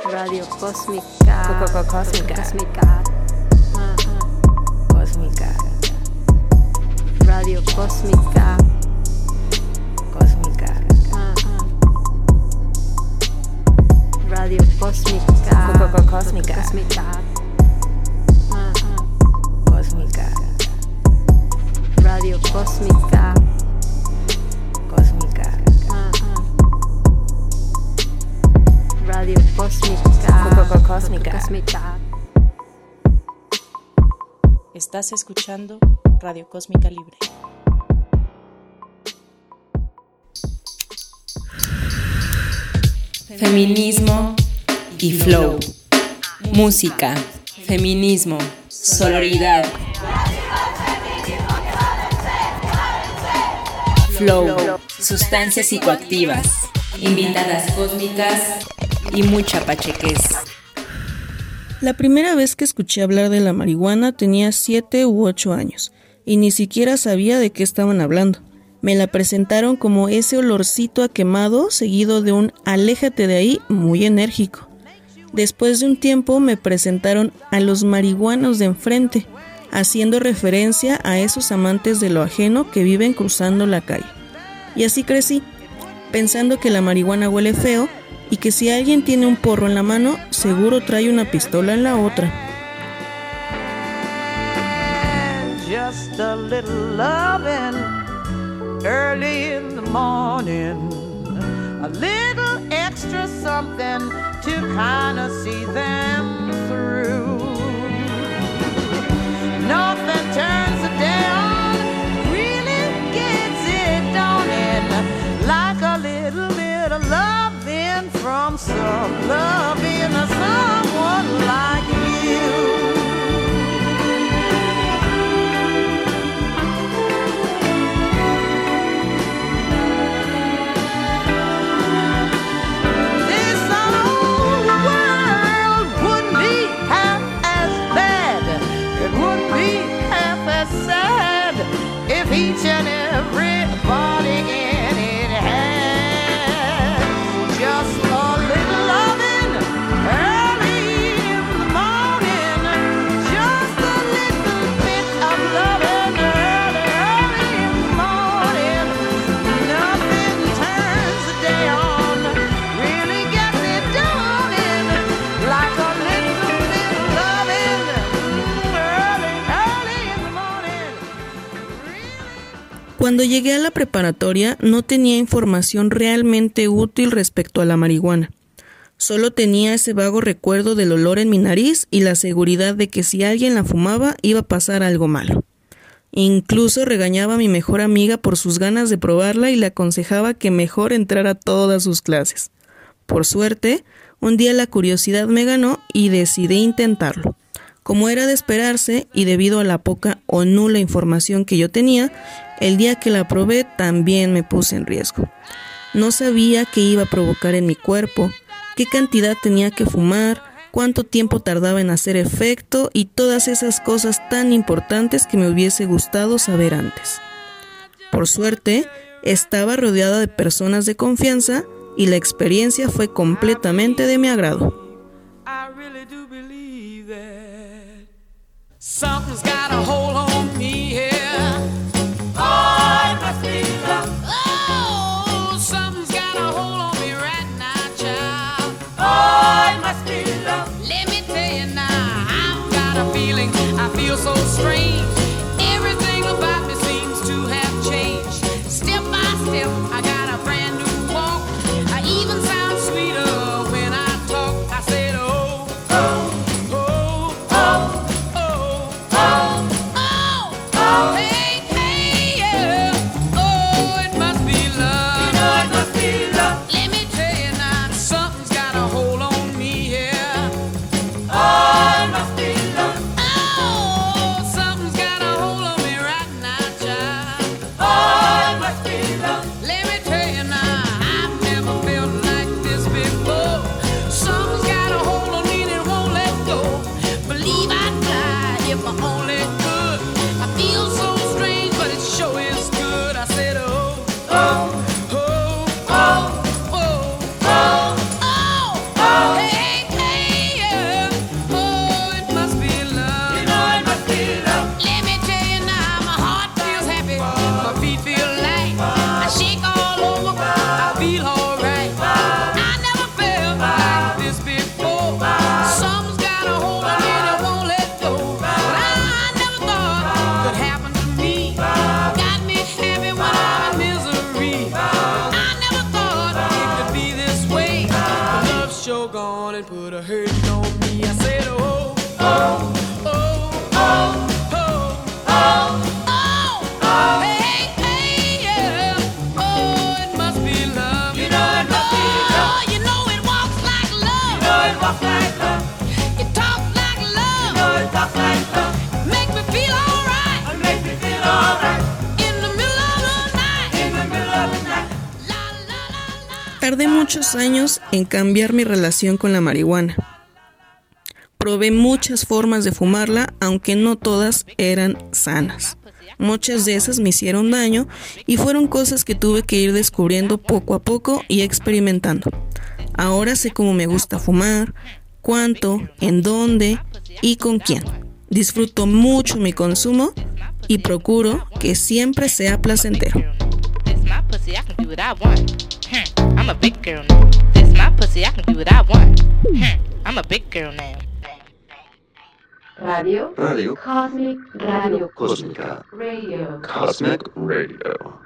Radio Cósmica. Cósmica. Cósmica. Cósmica. Radio Cósmica. Cósmica. Radio Cósmica. Cósmica. Cósmica. Cósmica. Radio Cósmica. Cósmica. Radio Cósmica. Cósmica. Cósmica. Estás escuchando Radio Cósmica Libre. Feminismo y flow. Música, feminismo, sororidad. Flow, sustancias psicoactivas, invitadas cósmicas y mucha pachequez. La primera vez que escuché hablar de la marihuana tenía 7 u 8 años y ni siquiera sabía de qué estaban hablando. Me la presentaron como ese olorcito a quemado seguido de un aléjate de ahí muy enérgico. Después de un tiempo me presentaron a los marihuanos de enfrente, haciendo referencia a esos amantes de lo ajeno que viven cruzando la calle. Y así crecí, pensando que la marihuana huele feo y que si alguien tiene un porro en la mano, seguro trae una pistola en la otra. Just a little loving early in the morning, a little extra something to kind of see them through. Nothing turns the day on, really gets it dawning, like a little bit of loving from some loving of someone like you. Each and everybody in it had just a little loving early in the morning, just a little bit of loving early in the morning. Nothing turns the day on, really gets it done like a little bit of loving early in the morning. Cuando llegué a la preparatoria no tenía información realmente útil respecto a la marihuana. Solo tenía ese vago recuerdo del olor en mi nariz y la seguridad de que si alguien la fumaba iba a pasar algo malo. Incluso regañaba a mi mejor amiga por sus ganas de probarla y le aconsejaba que mejor entrara a todas sus clases. Por suerte, un día la curiosidad me ganó y decidí intentarlo. Como era de esperarse y debido a la poca o nula información que yo tenía, el día que la probé también me puse en riesgo. No sabía qué iba a provocar en mi cuerpo, qué cantidad tenía que fumar, cuánto tiempo tardaba en hacer efecto y todas esas cosas tan importantes que me hubiese gustado saber antes. Por suerte, estaba rodeada de personas de confianza y la experiencia fue completamente de mi agrado. Something's got a hold on me here. Oh, it must be love. Oh, something's got a hold on me right now, child. Oh, it must be love. Let me tell you now, I've got a feeling, I feel so strange. Everything about me seems to have changed. Step by step, I got a brand new walk. I even sound sweeter when I talk. I said, oh, oh, oh, oh. Oh, Tardé muchos años en cambiar mi relación con la marihuana. Probé muchas formas de fumarla, aunque no todas eran sanas. Muchas de esas me hicieron daño y fueron cosas que tuve que ir descubriendo poco a poco y experimentando. Ahora sé cómo me gusta fumar, cuánto, en dónde y con quién. Disfruto mucho mi consumo y procuro que siempre sea placentero. Radio Radio Cosmic Radio Cósmica Radio Cosmic Radio.